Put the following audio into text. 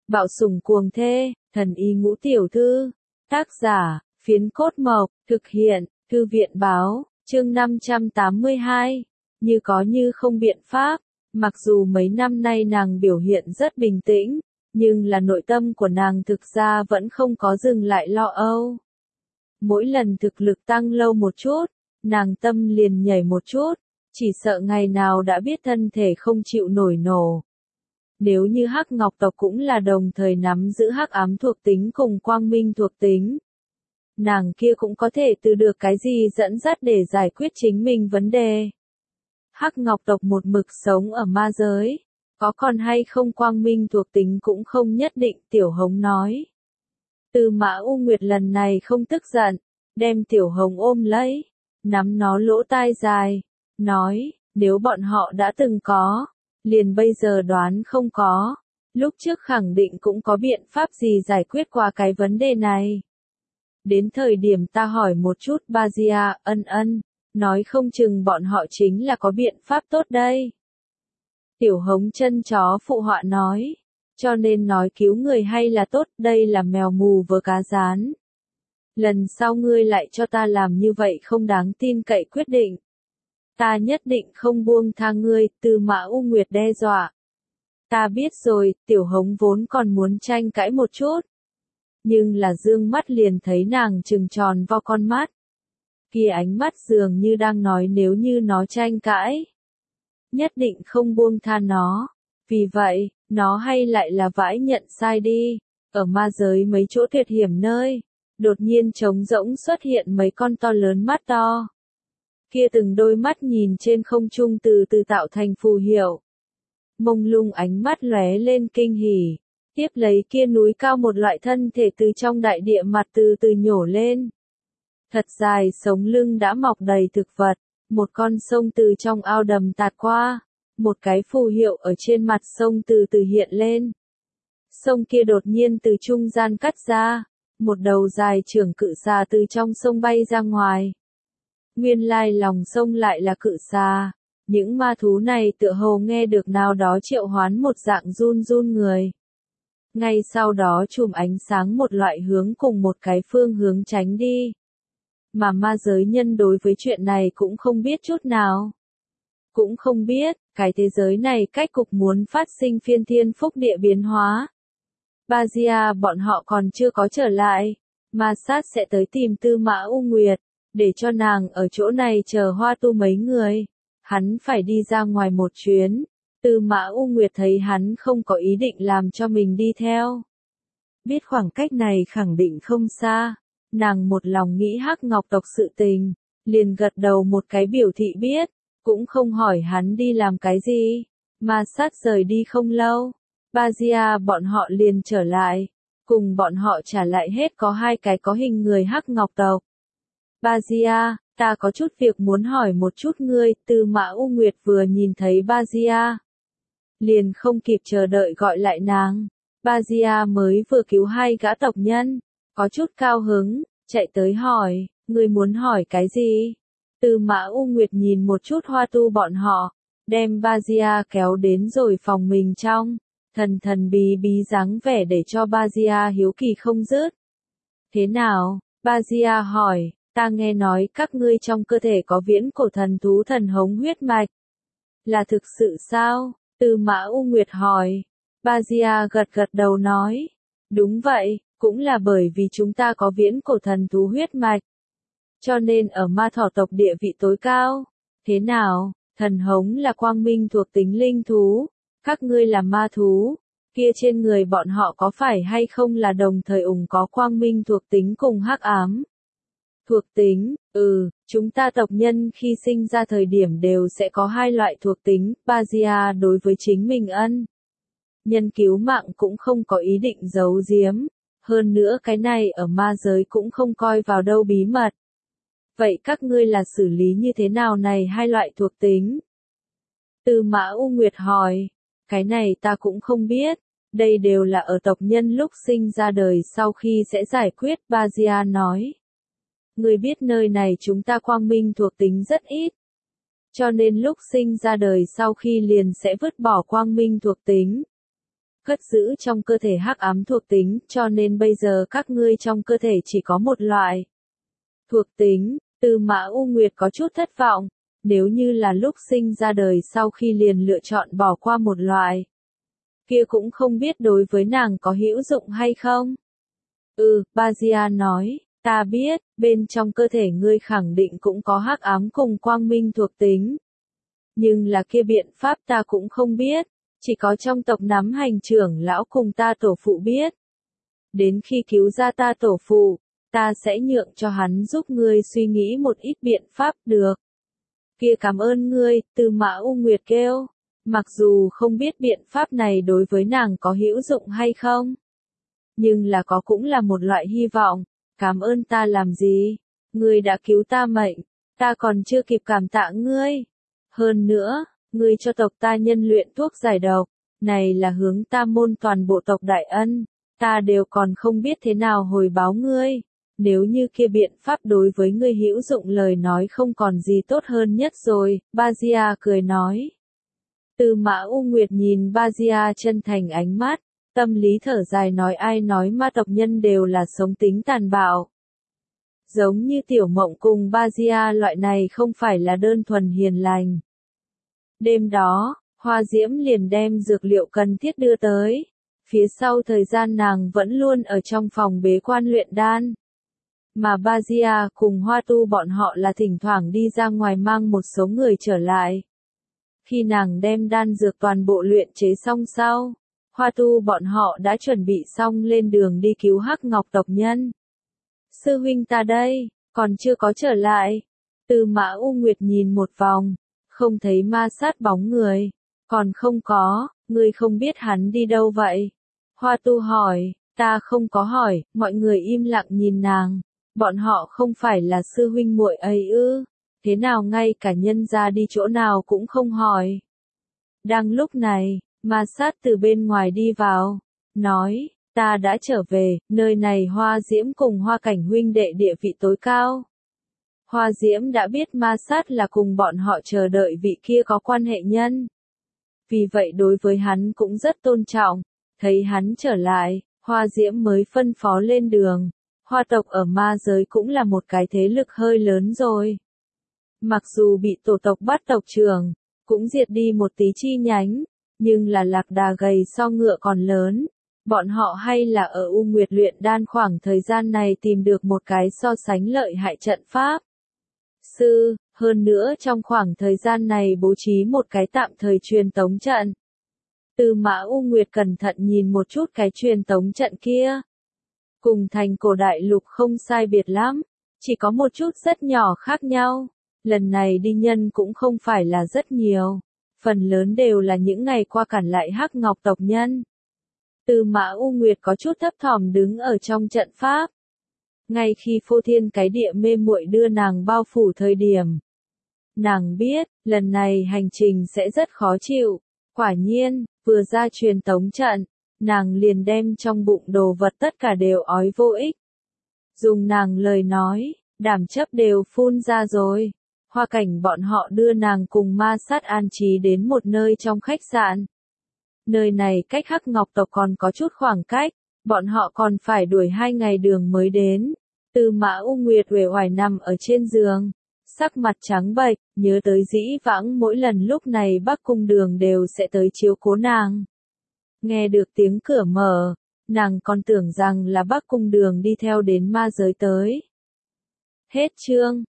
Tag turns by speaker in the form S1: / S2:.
S1: Bạo sủng cuồng thê, thần y ngũ tiểu thư. Tác giả, Phiến Cốt Mộc, thực hiện, Thư viện báo, chương 582. Như có như không biện pháp. Mặc dù mấy năm nay nàng biểu hiện rất bình tĩnh, nhưng là nội tâm của nàng thực ra vẫn không có dừng lại lo âu. Mỗi lần thực lực tăng lâu một chút, nàng tâm liền nhảy một chút, chỉ sợ ngày nào đã biết thân thể không chịu nổi nổ. Nếu như Hắc Ngọc tộc cũng là đồng thời nắm giữ hắc ám thuộc tính cùng quang minh thuộc tính, nàng kia cũng có thể từ được cái gì dẫn dắt để giải quyết chính mình vấn đề. Hắc Ngọc tộc một mực sống ở ma giới, có còn hay không quang minh thuộc tính cũng không nhất định, Tiểu Hồng nói. Tư Mã U Nguyệt lần này không tức giận, đem Tiểu Hồng ôm lấy, nắm nó lỗ tai dài, nói, nếu bọn họ đã từng có, liền bây giờ đoán không có, lúc trước khẳng định cũng có biện pháp gì giải quyết qua cái vấn đề này. Đến thời điểm ta hỏi một chút Bajia, ân, nói không chừng bọn họ chính là có biện pháp tốt đây. Tiểu Hồng chân chó phụ họa nói, cho nên nói cứu người hay là tốt, đây là mèo mù vớ cá rán. Lần sau ngươi lại cho ta làm như vậy không đáng tin cậy quyết định. Ta nhất định không buông tha ngươi, Tư Mã U Nguyệt đe dọa. Ta biết rồi, Tiểu Hồng vốn còn muốn tranh cãi một chút. Nhưng là dương mắt liền thấy nàng trừng tròn vo con mắt. Kia ánh mắt dường như đang nói nếu như nó tranh cãi, nhất định không buông tha nó. Vì vậy, nó hay lại là vãi nhận sai đi. Ở ma giới mấy chỗ tuyệt hiểm nơi, đột nhiên trống rỗng xuất hiện mấy con to lớn mắt to. Kia từng đôi mắt nhìn trên không trung từ từ tạo thành phù hiệu. Mông lung ánh mắt lóe lên kinh hỉ. Tiếp lấy kia núi cao một loại thân thể từ trong đại địa mặt từ từ nhổ lên. Thật dài sống lưng đã mọc đầy thực vật. Một con sông từ trong ao đầm tạt qua. Một cái phù hiệu ở trên mặt sông từ từ hiện lên. Sông kia đột nhiên từ trung gian cắt ra. Một đầu dài trưởng cự xà từ trong sông bay ra ngoài. Nguyên lai lòng sông lại là cự xà. Những ma thú này tựa hồ nghe được nào đó triệu hoán một dạng run run người. Ngay sau đó chùm ánh sáng một loại hướng cùng một cái phương hướng tránh đi. Mà ma giới nhân đối với chuyện này cũng không biết chút nào. Cũng không biết, cái thế giới này cách cục muốn phát sinh phiên thiên phúc địa biến hóa. Bajia bọn họ còn chưa có trở lại. Ma sát sẽ tới tìm Tư Mã U Nguyệt, để cho nàng ở chỗ này chờ Hoa Tu mấy người. Hắn phải đi ra ngoài một chuyến. Tư Mã U Nguyệt thấy hắn không có ý định làm cho mình đi theo. Biết khoảng cách này khẳng định không xa. Nàng một lòng nghĩ Hắc Ngọc tộc sự tình, liền gật đầu một cái biểu thị biết, cũng không hỏi hắn đi làm cái gì. Ma sát rời đi không lâu, Bajia bọn họ liền trở lại, cùng bọn họ trả lại hết có 2 cái có hình người Hắc Ngọc tộc. Bajia, ta có chút việc muốn hỏi một chút ngươi, Tư Mã U Nguyệt vừa nhìn thấy Bajia, liền không kịp chờ đợi gọi lại nàng. Bajia mới vừa cứu 2 gã tộc nhân, có chút cao hứng, chạy tới hỏi, ngươi muốn hỏi cái gì? Tư Mã U Nguyệt nhìn một chút Hoa Tu bọn họ, đem Bajia kéo đến rồi phòng mình trong, thần bí dáng vẻ để cho Bajia hiếu kỳ không dứt. Thế nào? Bajia hỏi, ta nghe nói các ngươi trong cơ thể có viễn cổ thần thú thần hống huyết mạch. Là thực sự sao? Tư Mã U Nguyệt hỏi. Bajia gật đầu nói, đúng vậy, cũng là bởi vì chúng ta có viễn cổ thần thú huyết mạch. Cho nên ở ma thỏ tộc địa vị tối cao. Thế nào, thần hống là quang minh thuộc tính linh thú, các ngươi là ma thú, kia trên người bọn họ có phải hay không là đồng thời có quang minh thuộc tính cùng hắc ám? Thuộc tính, chúng ta tộc nhân khi sinh ra thời điểm đều sẽ có 2 loại thuộc tính, Bajia đối với chính mình ân nhân cứu mạng cũng không có ý định giấu giếm, hơn nữa cái này ở ma giới cũng không coi vào đâu bí mật. Vậy các ngươi là xử lý như thế nào này 2 loại thuộc tính? Tư Mã U Nguyệt hỏi, cái này ta cũng không biết, đây đều là ở tộc nhân lúc sinh ra đời sau khi sẽ giải quyết, Bajia nói. Ngươi biết nơi này chúng ta quang minh thuộc tính rất ít. Cho nên lúc sinh ra đời sau khi liền sẽ vứt bỏ quang minh thuộc tính. cất giữ trong cơ thể hắc ám thuộc tính, cho nên bây giờ các ngươi trong cơ thể chỉ có một loại thuộc tính. Tư Mã U Nguyệt có chút thất vọng, nếu như là lúc sinh ra đời sau khi liền lựa chọn bỏ qua một loại, kia cũng không biết đối với nàng có hữu dụng hay không. Bajia nói, ta biết, bên trong cơ thể ngươi khẳng định cũng có hắc ám cùng quang minh thuộc tính. Nhưng là kia biện pháp ta cũng không biết, chỉ có trong tộc nắm hành trưởng lão cùng ta tổ phụ biết. Đến khi cứu ra ta tổ phụ, ta sẽ nhượng cho hắn giúp ngươi suy nghĩ một ít biện pháp được. Kia cảm ơn ngươi, Tư Mã U Nguyệt kêu. Mặc dù không biết biện pháp này đối với nàng có hữu dụng hay không, nhưng là có cũng là một loại hy vọng. Cảm ơn ta làm gì? Ngươi đã cứu ta mệnh, ta còn chưa kịp cảm tạ ngươi. Hơn nữa, ngươi cho tộc ta nhân luyện thuốc giải độc, này là hướng ta môn toàn bộ tộc đại ân, ta đều còn không biết thế nào hồi báo ngươi. Nếu như kia biện pháp đối với ngươi hữu dụng lời nói không còn gì tốt hơn nhất rồi, Bajia cười nói. Tư Mã U Nguyệt nhìn Bajia chân thành ánh mắt, tâm lý thở dài nói ai nói ma tộc nhân đều là sống tính tàn bạo. Giống như Tiểu Mộng cùng Bajia loại này không phải là đơn thuần hiền lành. Đêm đó, Hoa Diễm liền đem dược liệu cần thiết đưa tới. Phía sau thời gian nàng vẫn luôn ở trong phòng bế quan luyện đan. Mà Bajia cùng Hoa Tu bọn họ là thỉnh thoảng đi ra ngoài mang một số người trở lại. Khi nàng đem đan dược toàn bộ luyện chế xong sau, Hoa Tu bọn họ đã chuẩn bị xong lên đường đi cứu Hắc Ngọc tộc nhân. Sư huynh ta đây, còn chưa có trở lại. Tư Mã U Nguyệt nhìn một vòng, không thấy ma sát bóng người. Còn không có, ngươi không biết hắn đi đâu vậy? Hoa Tu hỏi, ta không có hỏi, mọi người im lặng nhìn nàng. Bọn họ không phải là sư huynh muội ấy ư? Thế nào ngay cả nhân gia đi chỗ nào cũng không hỏi. Đang lúc này, ma sát từ bên ngoài đi vào, nói, ta đã trở về, nơi này Hoa Diễm cùng Hoa Cảnh huynh đệ địa vị tối cao. Hoa Diễm đã biết ma sát là cùng bọn họ chờ đợi vị kia có quan hệ nhân. Vì vậy đối với hắn cũng rất tôn trọng, thấy hắn trở lại, Hoa Diễm mới phân phó lên đường. Hoa tộc ở ma giới cũng là một cái thế lực hơi lớn rồi. Mặc dù bị tổ tộc bắt tộc trưởng, cũng diệt đi một tí chi nhánh, nhưng là lạc đà gầy so ngựa còn lớn. Bọn họ hay là ở U Nguyệt luyện đan khoảng thời gian này tìm được một cái so sánh lợi hại trận pháp. Hơn nữa trong khoảng thời gian này bố trí một cái tạm thời truyền tống trận. Tư Mã U Nguyệt cẩn thận nhìn một chút cái truyền tống trận kia. Cùng thành cổ đại lục không sai biệt lắm, chỉ có một chút rất nhỏ khác nhau. Lần này đi nhân cũng không phải là rất nhiều, phần lớn đều là những ngày qua cản lại Hắc Ngọc tộc nhân. Tư Mã U Nguyệt có chút thấp thỏm đứng ở trong trận pháp. Ngay khi phô thiên cái địa mê muội đưa nàng bao phủ thời điểm, nàng biết, lần này hành trình sẽ rất khó chịu. Quả nhiên, vừa ra truyền tống trận, nàng liền đem trong bụng đồ vật tất cả đều ói vô ích. Dùng nàng lời nói, đảm chấp đều phun ra rồi. Hoa Cảnh bọn họ đưa nàng cùng ma sát an trí đến một nơi trong khách sạn. Nơi này cách Hắc Ngọc tộc còn có chút khoảng cách, bọn họ còn phải đuổi 2 ngày đường mới đến. Tư Mã U Nguyệt uể oải nằm ở trên giường, sắc mặt trắng bệch, nhớ tới dĩ vãng mỗi lần lúc này Bắc Cung Đường đều sẽ tới chiếu cố nàng. Nghe được tiếng cửa mở, nàng còn tưởng rằng là Bắc Cung Đường đi theo đến ma giới tới. Hết chương.